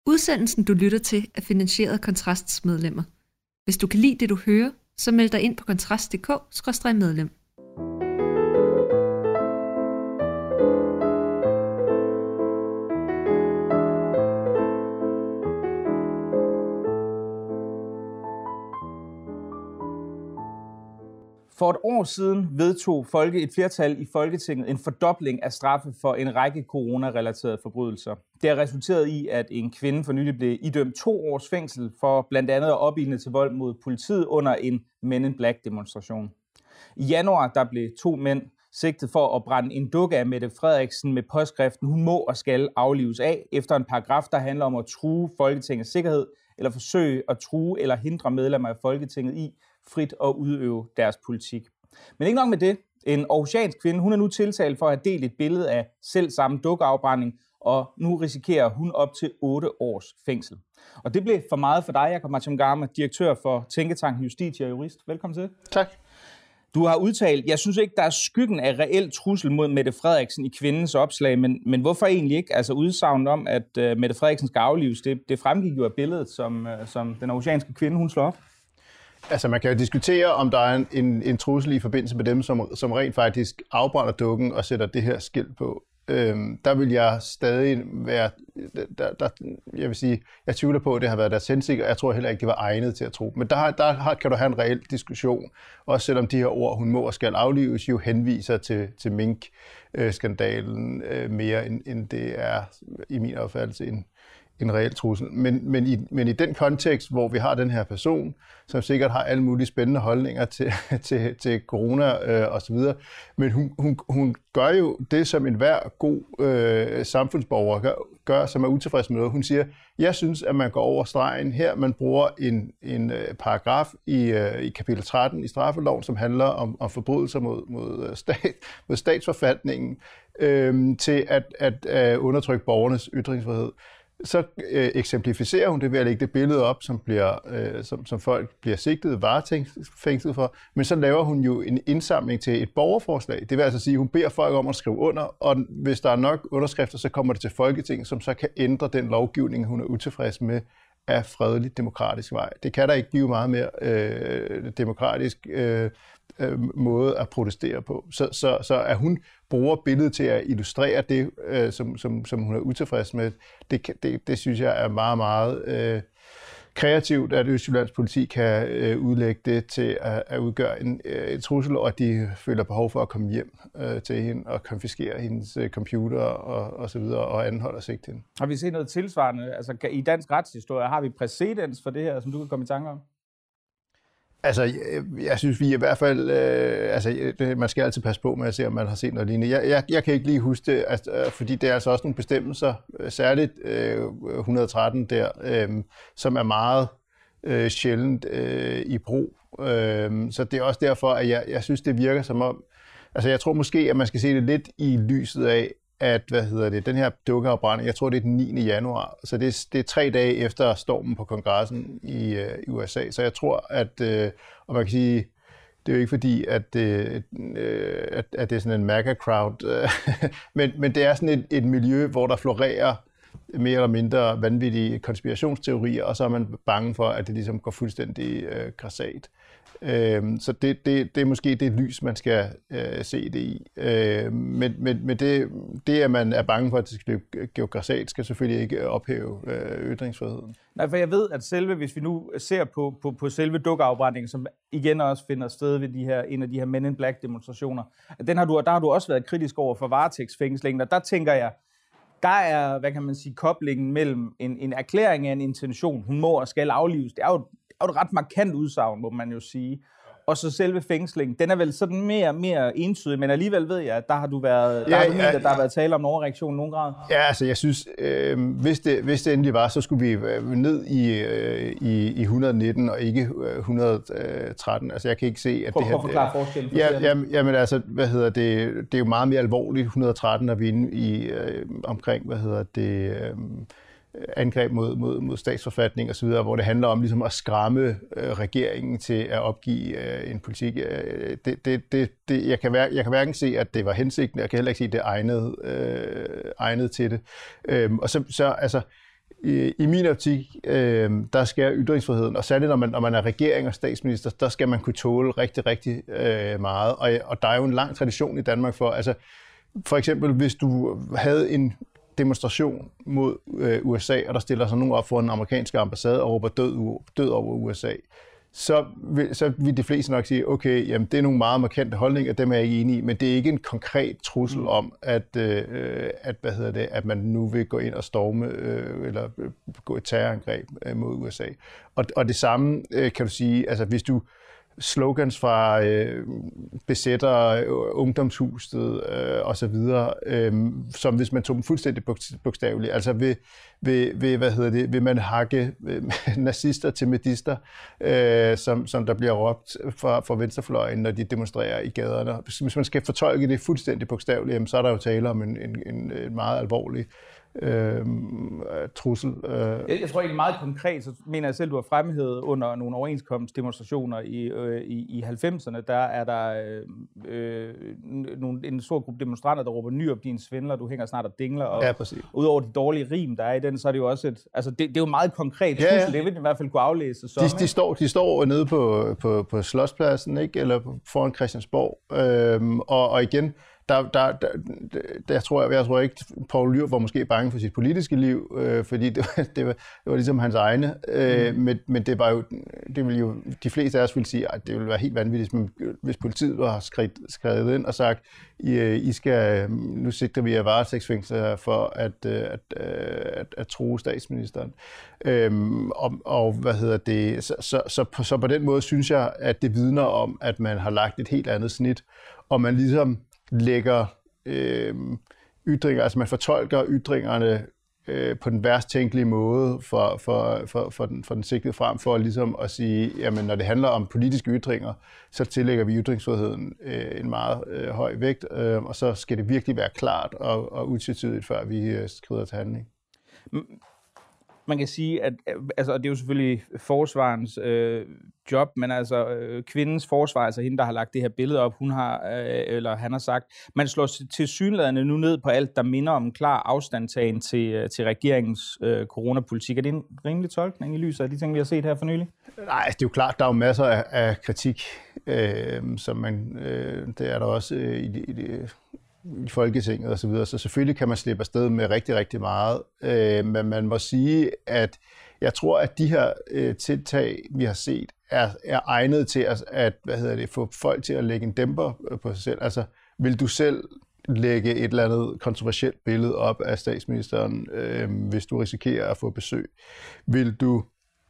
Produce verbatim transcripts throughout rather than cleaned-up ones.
Udsendelsen, du lytter til, er finansieret af Kontrasts medlemmer. Hvis du kan lide det, du hører, så meld dig ind på kontrast punktum d k skråstreg medlem. For et år siden vedtog folke et flertal i Folketinget en fordobling af straffe for en række coronarelaterede forbrydelser. Det har resulteret i, at en kvinde for nylig blev idømt to års fængsel for blandt andet at opildne til vold mod politiet under en Men in Black demonstration. I januar der blev to mænd sigtet for at brænde en dukke af Mette Frederiksen med påskriften "Hun må og skal aflives af" efter en paragraf, der handler om at true Folketingets sikkerhed eller forsøge at true eller hindre medlemmer af Folketinget i frit at udøve deres politik. Men ikke nok med det. En aarhusiansk kvinde, hun er nu tiltalt for at have delt et billede af selv samme dukkeafbrænding, og nu risikerer hun op til otte års fængsel. Og det blev for meget for dig, Jakob Macham-Garma, direktør for Tænketanken Justitia og jurist. Velkommen til. Tak. Du har udtalt, jeg synes ikke, der er skyggen af reel trussel mod Mette Frederiksen i kvindens opslag, men, men hvorfor egentlig ikke? Altså udsagnet om, at uh, Mette Frederiksen skal aflives, det, det fremgik jo af billedet, som, uh, som den aarhusianske kvinde, hun slår op. Altså man kan jo diskutere, om der er en, en, en trussel i forbindelse med dem, som, som rent faktisk afbrænder dukken og sætter det her skilt på. Øhm, der vil jeg stadig være, der, der, jeg vil sige, jeg tvivler på, at det har været deres hensigt, og jeg tror heller ikke, det var egnet til at tro. Men der, der har, kan du have en reel diskussion, også selvom de her ord, hun må og skal aflives, jo henviser til, til mink-skandalen øh, mere, end, end det er i min opfattelse en en reel trussel. Men, men, i, men i den kontekst, hvor vi har den her person, som sikkert har alle mulige spændende holdninger til, til, til corona øh, og så videre, men hun, hun, hun gør jo det, som enhver god øh, samfundsborger gør, gør, som er utilfreds med noget. Hun siger, jeg synes, at man går over stregen her. Man bruger en, en øh, paragraf i, øh, i kapitel tretten i straffeloven, som handler om, om forbrydelser mod, mod, stat, mod statsforfatningen, øh, til at, at øh, undertrykke borgernes ytringsfrihed. Så øh, eksemplificerer hun det ved at lægge det billede op, som, bliver, øh, som, som folk bliver sigtet, varetægtsfængslet for, men så laver hun jo en indsamling til et borgerforslag. Det vil altså sige, at hun beder folk om at skrive under, og hvis der er nok underskrifter, så kommer det til Folketinget, som så kan ændre den lovgivning, hun er utilfreds med af fredelig demokratisk vej. Det kan der ikke blive meget mere øh, demokratisk øh, øh, måde at protestere på. Så, så, så at hun bruger billedet til at illustrere det, øh, som, som, som hun er utilfreds med, det, det, det synes jeg er meget, meget øh, kreativt, at Østjyllands politi kan øh, udlægge det til at, at udgøre en, øh, en trussel, og at de føler behov for at komme hjem øh, til hende og konfiskere hendes øh, computer og, og så videre, og anholde og sigte hende. Har vi set noget tilsvarende? Altså i dansk retshistorie, har vi præcedens for det her, som du kan komme i tanke om? Altså, jeg, jeg synes, vi i hvert fald, øh, altså, det, man skal altid passe på med at se, om man har set noget lignende. Jeg, jeg, jeg kan ikke lige huske det, altså, fordi det er altså også nogle bestemmelser, særligt øh, et hundrede og tretten der, øh, som er meget øh, sjældent øh, i brug. Øh, så det er også derfor, at jeg, jeg synes, det virker som om, altså jeg tror måske, at man skal se det lidt i lyset af, at, hvad hedder det, den her dukkeafbrænding, jeg tror, det er den niende januar, så det er, det er tre dage efter stormen på kongressen i, øh, i U S A, så jeg tror, at, øh, og man kan sige, det er jo ikke fordi, at, øh, at, at det er sådan en MAGA-crowd, øh, men, men det er sådan et, et miljø, hvor der florerer mere eller mindre vanvittige konspirationsteorier, og så er man bange for, at det ligesom går fuldstændig øh, grassat. Øhm, så det, det, det er måske det lys, man skal øh, se det i. Øhm, men men, men det, det, at man er bange for, at det skal gå grassat, skal selvfølgelig ikke ophæve øh, ytringsfriheden. Nej, for jeg ved, at selve, hvis vi nu ser på, på, på selve dukkeafbrændingen, som igen også finder sted ved de her, en af de her Men in Black demonstrationer, den har du, der har du også været kritisk over for varetægtsfængslingen, og der tænker jeg, der er, hvad kan man sige, koblingen mellem en, en erklæring af en intention, hun må og skal aflives, det er jo Det er jo et ret markant udsagn, må man jo sige. Og så selve fængslingen, den er vel sådan mere mere entydig, men alligevel ved jeg, at der har du været, der ja, har du ment, ja, at der har været tale om en overreaktion i nogen grad. Ja, altså jeg synes, øh, hvis, det, hvis det endelig var, så skulle vi ned i, øh, i, i et hundrede og nitten og ikke et hundrede og tretten. Altså jeg kan ikke se, at for, det her... For at forklare forskellen. Ja, jamen, jamen altså, hvad hedder det, det er jo meget mere alvorligt, et hundrede og tretten, når vi er inde i øh, omkring, hvad hedder det... Øh, angreb mod, mod, mod statsforfatning og så videre, hvor det handler om ligesom at skræmme øh, regeringen til at opgive øh, en politik. Øh, det, det, det, det, jeg, kan hver, jeg kan hverken se, at det var hensigten, jeg kan heller ikke se, at det er egnet, øh, egnet til det. Øh, og så, så altså, i, i min optik, øh, der skal ytringsfriheden, og særligt når man, når man er regering og statsminister, der skal man kunne tåle rigtig, rigtig øh, meget. Og, og der er jo en lang tradition i Danmark for, altså for eksempel hvis du havde en demonstration mod øh, U S A, og der stiller sig nogen op for en amerikansk ambassade og råber død, død over U S A, så vil, så vil de fleste nok sige, okay, jamen, det er nogle meget markante holdninger, dem er jeg ikke enig i, men det er ikke en konkret trussel om, at, øh, at, hvad hedder det, at man nu vil gå ind og storme øh, eller gå et terrorangreb øh, mod U S A. Og, og det samme øh, kan du sige, altså hvis du slogans fra øh, besætter øh, ungdomshuset øh, og så videre, øh, som hvis man tog dem fuldstændig bogstaveligt. Altså vil, vil, vil, hvad hedder det, vil man hakke øh, nazister til medister, øh, som, som der bliver råbt fra, fra venstrefløjen, når de demonstrerer i gaderne. Hvis man skal fortolke det fuldstændig bogstaveligt, jamen, så er der jo tale om en, en, en, en meget alvorlig Øh, trussel. Øh. Jeg, jeg tror ikke meget konkret, så mener jeg selv, du har fremhævet under nogle overenskomstdemonstrationer i, øh, i, i halvfemserne, der er der øh, nogle, en stor gruppe demonstranter, der råber ny op din svindler, du hænger snart og dingler, og ja, udover de dårlige rim, der er i den, så er det jo også et, altså det, det er jo meget konkret trussel, ja, ja. Det vil i hvert fald kunne aflæse. Som, de, de, står, de står nede på, på, på Slotspladsen, ikke? Eller foran Christiansborg, øhm, og, og igen, Der, der, der, der jeg, tror, jeg, jeg tror ikke, Poul Nyrup var måske bange for sit politiske liv, øh, fordi det var, det, var, det var ligesom hans egne. Øh, mm. men, men det var jo, det ville jo, de fleste af os ville sige, at det ville være helt vanvittigt, hvis politiet var skrevet, skrevet ind og sagt, I, I skal, nu sigter vi af varetægtsfængsler for at, at, at, at true statsministeren. Øhm, og, og hvad hedder det, så, så, så, på, så på den måde synes jeg, at det vidner om, at man har lagt et helt andet snit, og man ligesom lægger øh, ytringer, altså man fortolker ytringerne øh, på den værst tænkelige måde for, for, for, for, den, for den sigtede frem for ligesom at sige, jamen når det handler om politiske ytringer, så tillægger vi ytringsfriheden øh, en meget øh, høj vægt, øh, og så skal det virkelig være klart og, og utvetydigt, før vi øh, skrider til handling. Man kan sige, at altså, det er jo selvfølgelig forsvarens øh, job, men altså øh, kvindens forsvar, altså hende, der har lagt det her billede op, hun har, øh, eller han har sagt, man slår tilsyneladende nu ned på alt, der minder om en klar afstandtagen til, til regeringens øh, coronapolitik. Er det en rimelig tolkning i lyset af de ting, vi har set her for nylig? Nej, det er jo klart, der er jo masser af, af kritik, øh, som man, øh, det er der også øh, i, i det i Folketinget og så videre, så selvfølgelig kan man slippe afsted med rigtig, rigtig meget. Øh, men man må sige, at jeg tror, at de her øh, tiltag, vi har set, er, er egnet til at, at hvad hedder det, få folk til at lægge en dæmper på sig selv. Altså, vil du selv lægge et eller andet kontroversielt billede op af statsministeren, øh, hvis du risikerer at få besøg? Vil du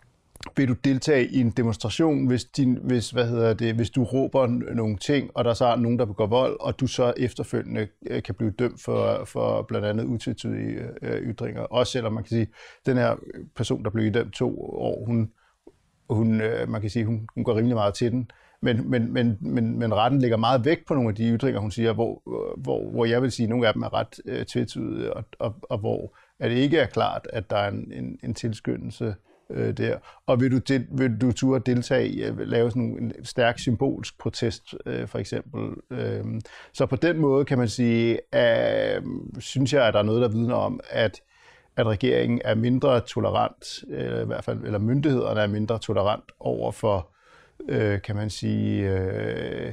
Vil du deltage i en demonstration, hvis, din, hvis, hvad hedder det, hvis du råber nogle ting, og der så er nogen, der begår vold, og du så efterfølgende kan blive dømt for, for blandt andet utvetydige ytringer. Også selvom man kan sige, den her person, der blev idømt to år, hun, hun, man kan sige, hun, hun går rimelig meget til den. Men, men, men, men, men retten lægger meget vægt på nogle af de ytringer, hun siger, hvor, hvor, hvor jeg vil sige, at nogle af dem er ret øh, tvetydige, og, og, og hvor at det ikke er klart, at der er en, en, en tilskyndelse der. Og vil du, del, vil du turde deltage i at lave sådan en stærk symbolsk protest, øh, for eksempel. Øh, så på den måde kan man sige, at, synes jeg, at der er noget, der vidner om, at, at regeringen er mindre tolerant, øh, i hvert fald, eller myndighederne er mindre tolerant over for, øh, kan man sige, øh,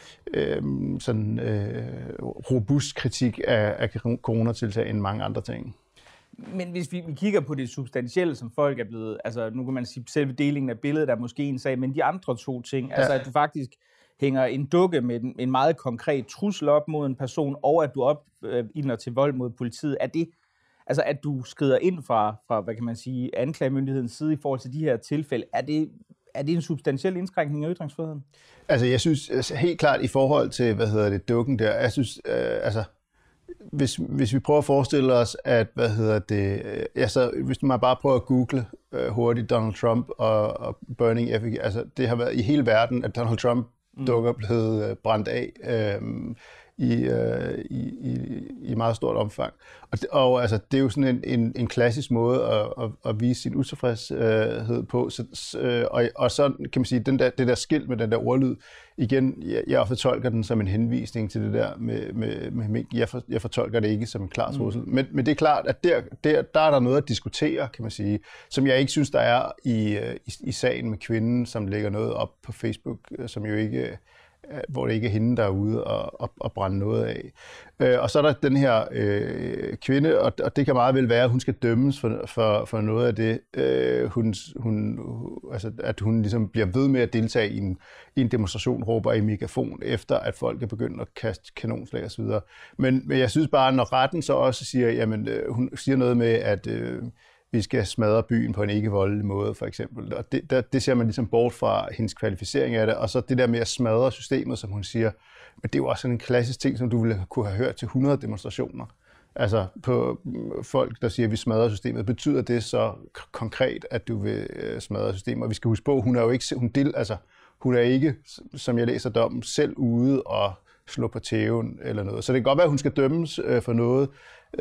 øh, sådan øh, robust kritik af, af coronatiltag end mange andre ting. Men hvis vi, vi kigger på det substantielle, som folk er blevet, altså nu kan man sige, selve delingen af billedet er måske en sag, men de andre to ting, ja. Altså at du faktisk hænger en dukke med en, en meget konkret trussel op mod en person, og at du opildner til vold mod politiet, er det, altså at du skrider ind fra, fra, hvad kan man sige, anklagemyndighedens side i forhold til de her tilfælde, er det, er det en substantiel indskrænkning af ytringsfriheden? Altså jeg synes altså, helt klart i forhold til, hvad hedder det, dukken der, jeg synes, øh, altså Hvis, hvis vi prøver at forestille os, at, hvad hedder det, altså hvis man bare prøver at google uh, hurtigt Donald Trump og, og burning effigy, altså det har været i hele verden, at Donald Trump dukker blevet uh, brændt af. Um, i, øh, i, i, i meget stort omfang. Og, det, og altså, det er jo sådan en, en, en klassisk måde at, at, at vise sin utilfredshed på. Så, øh, og, og så kan man sige, den der, det der skilt med den der ordlyd, igen, jeg, jeg fortolker den som en henvisning til det der med, med, med mink. Jeg, for, jeg fortolker det ikke som en klar trussel. Mm. Men, men det er klart, at der, der, der er der noget at diskutere, kan man sige, som jeg ikke synes, der er i, i, i sagen med kvinden, som lægger noget op på Facebook, som jo ikke, hvor det ikke er hende, der er ude og, og, og brænde noget af. Øh, og så er der den her øh, kvinde, og, og det kan meget vel være, at hun skal dømmes for, for, for noget af det, øh, hun, hun, altså, at hun ligesom bliver ved med at deltage i en, i en demonstration, råber i megafon, efter at folk er begyndt at kaste kanonslag osv. Men, men jeg synes bare, når retten så også siger, jamen, øh, hun siger noget med, at øh, vi skal smadre byen på en ikke-voldelig måde, for eksempel. Og det, der, det ser man ligesom bort fra hendes kvalificering af det. Og så det der med at smadre systemet, som hun siger, men det er jo også sådan en klassisk ting, som du ville kunne have hørt til hundrede demonstrationer. Altså på folk, der siger, at vi smadrer systemet. Betyder det så konkret, at du vil smadre systemet? Og vi skal huske på, hun er jo ikke, hun del, altså, hun er ikke, som jeg læser dommen, selv ude og slå på tæven eller noget. Så det kan godt være, at hun skal dømmes øh, for noget.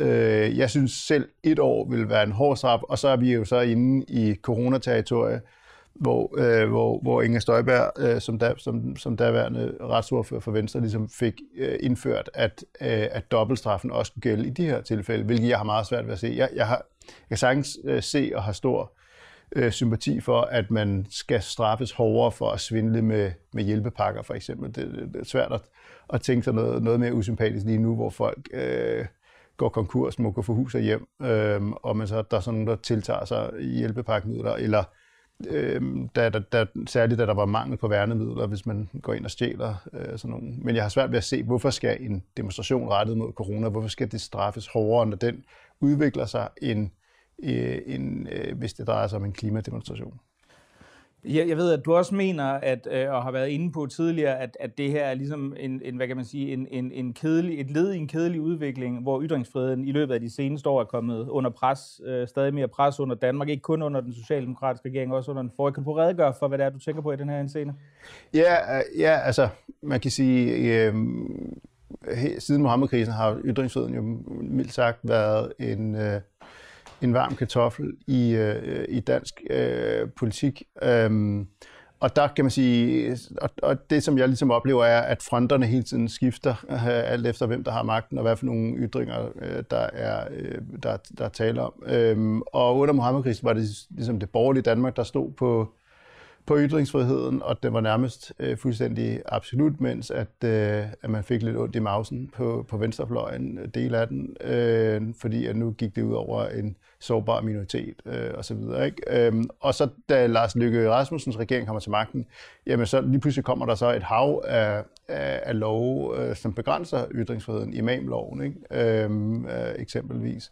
Øh, jeg synes selv, et år vil være en hård straf, og så er vi jo så inde i coronaterritorie, hvor, øh, hvor, hvor Inger Støjberg, øh, som, der, som, som derværende retsordfører for Venstre, ligesom fik øh, indført, at, øh, at dobbeltstraffen også skulle gælde i de her tilfælde, hvilket jeg har meget svært ved at se. Jeg, jeg, har, jeg kan sagtens øh, se og have stor øh, sympati for, at man skal straffes hårdere for at svindle med, med hjælpepakker, for eksempel. Det, det, det er svært at, at tænke sig noget, noget mere usympatisk lige nu, hvor folk øh, går konkurs, må gå for hus og hjem, øh, og man så, der er sådan nogen, der tiltager sig hjælpepakkemidler, eller øh, da, da, da, særligt da der var mangel på værnemidler, hvis man går ind og stjæler øh, sådan nogle. Men jeg har svært ved at se, hvorfor skal en demonstration rettet mod corona, hvorfor skal det straffes hårdere, når den udvikler sig, end, øh, end øh, hvis det drejer sig om en klimademonstration. Jeg, jeg ved, at du også mener, at, øh, og har været inde på tidligere, at, at det her er ligesom en, en, hvad kan man sige, en, en, en kedelig, et led i en kedelig udvikling, hvor ytringsfriheden i løbet af de seneste år er kommet under pres, øh, stadig mere pres under Danmark, ikke kun under den socialdemokratiske regering, også under den forrige. Kan du redegøre for, hvad det er, du tænker på i den her henseende? Ja, ja, altså, man kan sige, øh, siden Muhammedkrisen har ytringsfriheden jo mildt sagt været en... Øh, en varm kartoffel i, øh, i dansk øh, politik. Øhm, og der kan man sige, og, og det som jeg ligesom oplever er, at fronterne hele tiden skifter, øh, alt efter hvem der har magten, og hvad for nogle ytringer, øh, der, er, øh, der, der er tale om. Øhm, og under Muhammedkrisen var det ligesom det borgerlige Danmark, der stod på, på ytringsfriheden, og det var nærmest øh, fuldstændig absolut, mens at, øh, at man fik lidt ondt i mausen på, på venstrefløjen, del af den, øh, fordi at nu gik det ud over en sårbar minoritet øh, og så videre, ikke? Øhm, og så da Lars Løkke Rasmussens regering kommer til magten, jamen så lige pludselig kommer der så et hav af, af, af love, øh, som begrænser ytringsfriheden, imamloven, ikke? Øhm, øh, eksempelvis.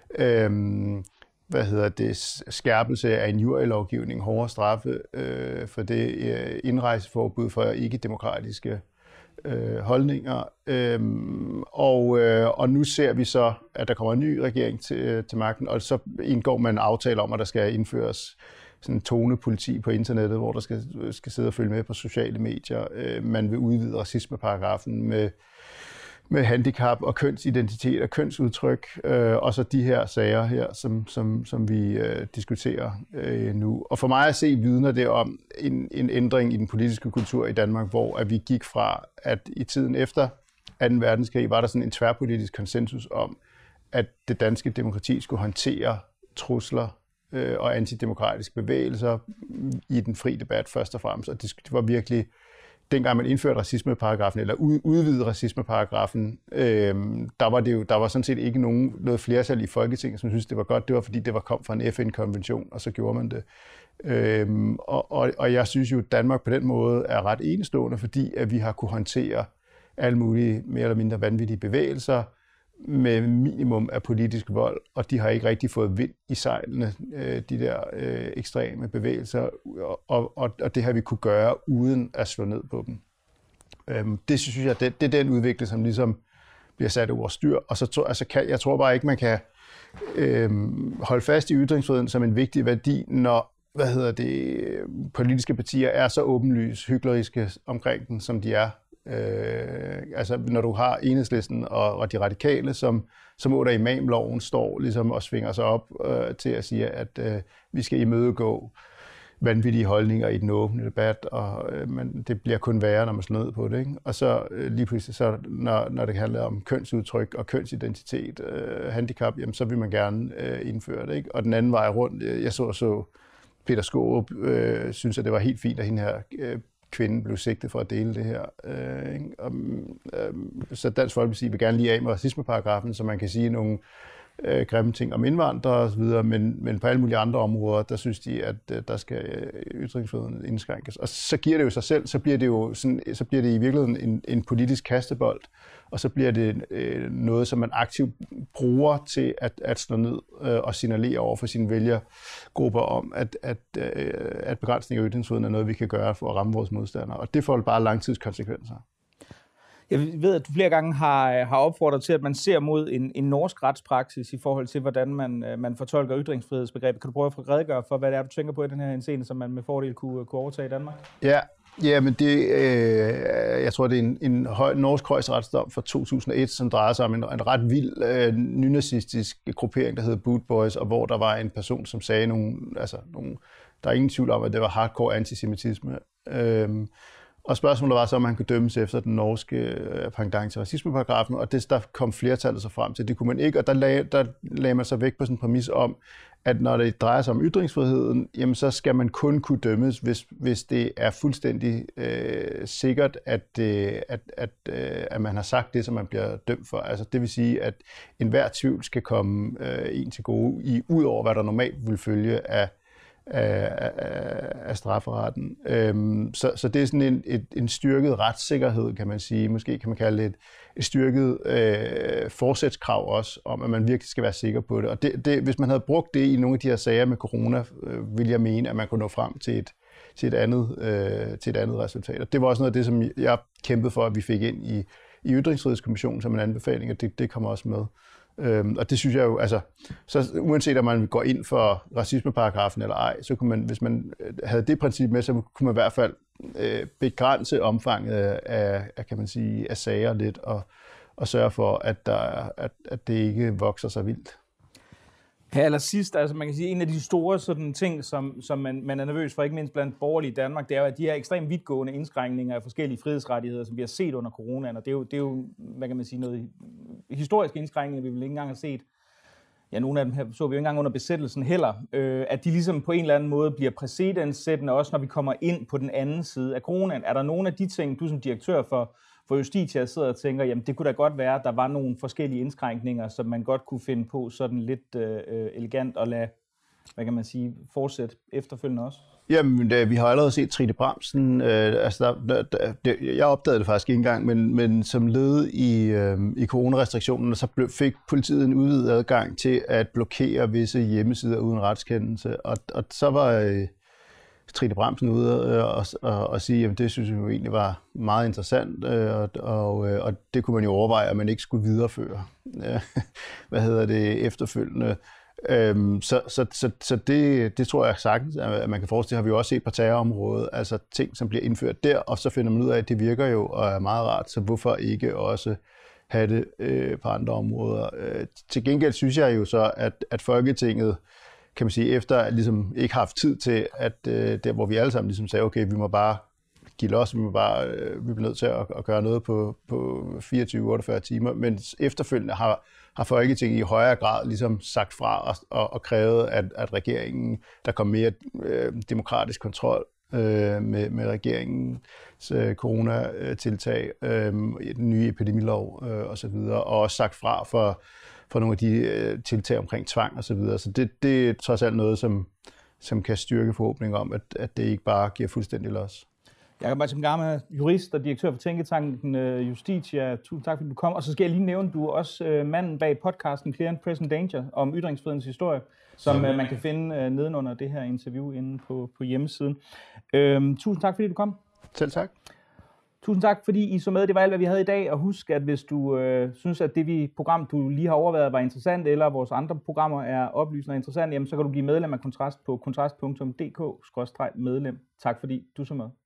Øhm, hvad hedder det, skærpelse af injurielovgivning, hårdere straffe øh, for det øh, indrejseforbud for ikke-demokratiske øh, holdninger. Øhm, og, øh, og nu ser vi så, at der kommer en ny regering til, til magten, og så indgår man en aftale om, at der skal indføres sådan en tonepoliti på internettet, hvor der skal, skal sidde og følge med på sociale medier. Øh, man vil udvide racismeparagrafen med med handicap og kønsidentitet og kønsudtryk, øh, og så de her sager her, som, som, som vi øh, diskuterer øh, nu. Og for mig at se vidner det om en, en ændring i den politiske kultur i Danmark, hvor at vi gik fra, at i tiden efter anden verdenskrig var der sådan en tværpolitisk konsensus om, at det danske demokrati skulle håndtere trusler øh, og antidemokratiske bevægelser i den fri debat først og fremmest, og det var virkelig dengang man indførte racismeparagrafen, eller udvidede racismeparagrafen, øh, der var det jo, der var sådan set ikke nogen, noget flertal i Folketinget, som synes det var godt. Det var fordi, det var kom fra en F N-konvention, og så gjorde man det. Øh, og, og, og jeg synes jo, at Danmark på den måde er ret enestående, fordi at vi har kunne håndtere alle mulige mere eller mindre vanvittige bevægelser med minimum af politisk vold, og de har ikke rigtig fået vind i sejlene, de der øh, ekstreme bevægelser, og, og, og det har vi kunne gøre uden at slå ned på dem. Øhm, det synes jeg, det, det er den udvikling, som ligesom bliver sat over styr, og så altså, kan, jeg tror bare ikke, man kan øhm, holde fast i ytringsfriheden som en vigtig værdi, når hvad hedder det, politiske partier er så åbenlyst hykleriske omkring den, som de er. Øh, altså når du har Enhedslisten og, og de radikale, som, som under imamloven står ligesom og svinger sig op øh, til at sige, at øh, vi skal imødegå vanvittige holdninger i den åbne debat, og øh, men det bliver kun værre, når man slår ned på det. Ikke? Og så øh, lige pludselig, så, når, når det handler om kønsudtryk og kønsidentitet, øh, handicap, jamen, så vil man gerne øh, indføre det. Ikke? Og den anden vej rundt, jeg så så Peter Skaarup, øh, synes, at det var helt fint, at hende her øh, kvinde blev sigtet for at dele det her. Øh, ikke? Og, øh, så Dansk Folkeparti vil gerne lige af med racismeparagrafen, så man kan sige nogle øh, grimme ting om indvandrere og så videre, men, men på alle mulige andre områder, der synes de, at øh, der skal øh, ytringsfriheden indskrænkes. Og så giver det jo sig selv, så bliver det jo sådan, så bliver det i virkeligheden en, en politisk kastebold, og så bliver det øh, noget, som man aktivt bruger til at, at slå ned øh, og signalere over for sine vælgergrupper om, at, at, øh, at begrænsning af ytringsfriheden er noget, vi kan gøre for at ramme vores modstandere. Og det får bare langtidskonsekvenser. Jeg ved, at du flere gange har, har opfordret til, at man ser mod en, en norsk retspraksis i forhold til, hvordan man, man fortolker ytringsfrihedsbegrebet. Kan du prøve at redegøre for, hvad det er, du tænker på i den her henseende, som man med fordel kunne, kunne overtage i Danmark? Ja, ja men det, øh, jeg tror, det er en, en høj, norsk højesteretsdom fra to tusind og et, som drejer sig om en, en ret vild øh, nynazistisk gruppering, der hedder Boot Boys, og hvor der var en person, som sagde nogle, altså nogle, der er ingen tvivl om, at det var hardcore antisemitisme. Øh, Og spørgsmålet var så, om man kunne dømmes efter den norske pendant til racismeparagrafen, og det der kom flertallet så frem til, det kunne man ikke, og der lagde, der lagde man sig væk på sådan en præmis om, at når det drejer sig om ytringsfriheden, jamen så skal man kun kunne dømmes, hvis, hvis det er fuldstændig øh, sikkert, at, øh, at, at, øh, at man har sagt det, som man bliver dømt for. Altså det vil sige, at enhver tvivl skal komme øh, en til gode, i ud over hvad der normalt vil følge af Af, af, af strafferetten. Øhm, så, så det er sådan en, et, en styrket retssikkerhed, kan man sige. Måske kan man kalde det et, et styrket øh, forsætskrav også, om at man virkelig skal være sikker på det. Og det, det, hvis man havde brugt det i nogle af de her sager med corona, øh, vil jeg mene, at man kunne nå frem til et, til et, andet, øh, til et andet resultat. Og det var også noget af det, som jeg kæmpede for, at vi fik ind i, i Ytringsfrihedskommissionen som en anbefaling, og det, det kommer også med. Øhm, og det synes jeg jo, altså, så uanset om man går ind for racismeparagrafen eller ej, så kunne man, hvis man havde det princip med, så kunne man i hvert fald øh, begrænse omfanget af, af, kan man sige, af sager lidt, og, og sørge for, at, der, at, at det ikke vokser så vildt. Her allersidst, altså man kan sige, en af de store sådan ting, som, som man, man er nervøs for, ikke mindst blandt borgerlige i Danmark, det er jo, at de her ekstremt vidtgående indskrænkninger af forskellige frihedsrettigheder, som vi har set under coronaen, og det er jo, det er jo hvad kan man sige, noget historiske indskrænkninger, vi vel ikke engang har set. Ja, nogle af dem her så vi jo ikke engang under besættelsen heller, øh, at de ligesom på en eller anden måde bliver præcedenssættende, også når vi kommer ind på den anden side af coronaen. Er der nogle af de ting, du som direktør for For Justitia sidder og tænker, jamen det kunne da godt være, at der var nogle forskellige indskrænkninger, som man godt kunne finde på sådan lidt øh, elegant og lade, hvad kan man sige, fortsætte efterfølgende også? Jamen, da, vi har allerede set Trine Bramsen. Øh, altså der, der, der, jeg opdagede det faktisk ikke engang, men, men som led i, øh, i coronarestriktionerne, så blev, fik politiet en udvidet adgang til at blokere visse hjemmesider uden retskendelse. Og, og så var øh, Trine Bramsen ude og, og, og sige, at det synes jeg jo egentlig var meget interessant, og, og, og det kunne man jo overveje, at man ikke skulle videreføre. Hvad hedder det efterfølgende? Så, så, så, så det, det tror jeg sagtens, at man kan forestille. Har vi jo også set på terrorområdet, altså ting, som bliver indført der, og så finder man ud af, at det virker jo og er meget rart, så hvorfor ikke også have det øh, på andre områder? Til gengæld synes jeg jo så, at, at Folketinget, kan man sige, efter at ligesom ikke har haft tid til, at øh, der hvor vi alle sammen ligesom sagde, okay, vi må bare give los, vi må bare, øh, vi bliver nødt til at, at gøre noget på, på fireogtyve til otteogfyrre timer, men efterfølgende har, har Folketinget i højere grad ligesom sagt fra og, og, og krævet, at, at regeringen, der kom mere øh, demokratisk kontrol øh, med, med regeringens øh, coronatiltag, øh, den nye epidemilov øh, osv., og også sagt fra for for nogle af de øh, tiltag omkring tvang og så videre. Så det, det er trods alt noget, som, som kan styrke forhåbninger om, at, at det ikke bare giver fuldstændig los. Jakob Martin Garma, jurist og direktør for Tænketanken Justitia. Tusind tak, fordi du kom. Og så skal jeg lige nævne, du er også øh, manden bag podcasten Clear and Present Danger om ytringsfrihedens historie, som øh, man kan finde øh, nedenunder det her interview inde på, på hjemmesiden. Øh, tusind tak, fordi du kom. Selv tak. Tusind tak, fordi I så med. Det var alt, hvad vi havde i dag. Og husk, at hvis du øh, synes, at det vi program, du lige har overvejet, var interessant, eller vores andre programmer er oplysende og interessant, jamen, så kan du blive medlem af Kontrast på kontrast punktum d k skråstreg medlem. Tak fordi du så med.